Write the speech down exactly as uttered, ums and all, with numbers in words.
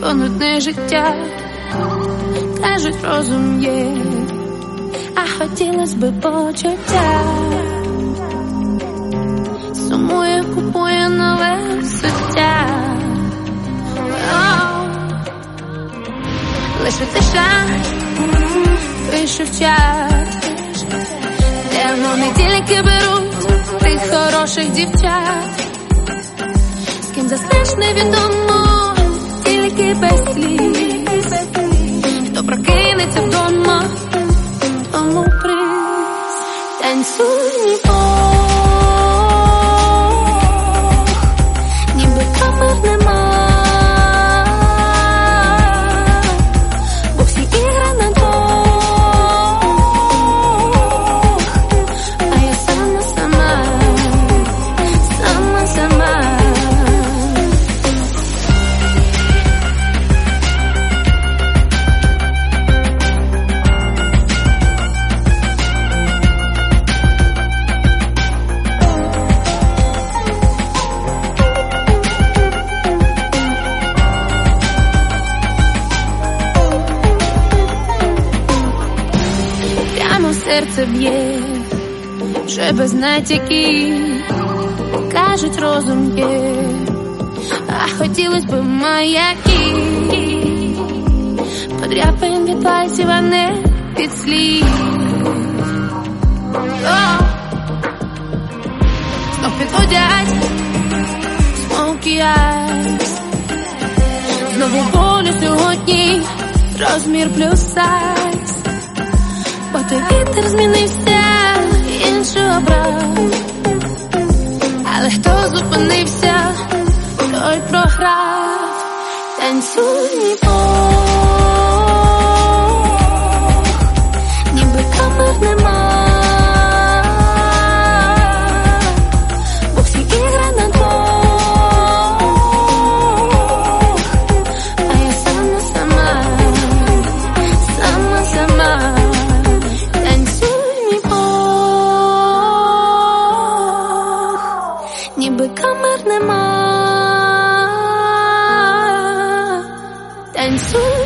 то нудне життя, кажуть, розум є, а хотілось би почуття. Сумує, купує нове суття. Лише тиша, пишу в чат, де вони тільки беруть тих хороших дівчат, з ким заснеш невідомо, тільки без сліз. Хто прокинеться вдома, тому приз. Танцюй, мій Бог, ніби камер нема. Серце б'є, вже без натяків, кажуть, розум є, а хотілось би маяків, подряпаєм від пальців, а не від слів. Знов підводять смоукі айс, знову болю сьогодні, розмір плюс сайз. Бо той вітер змінився, інший обрав, але хто зупинився, той програв. Танцюй, мій Бог, ніби камер нема. Бо всі ігри на двох, а я сама, сама, сама, сама. Ніби камер нема. Танцюй.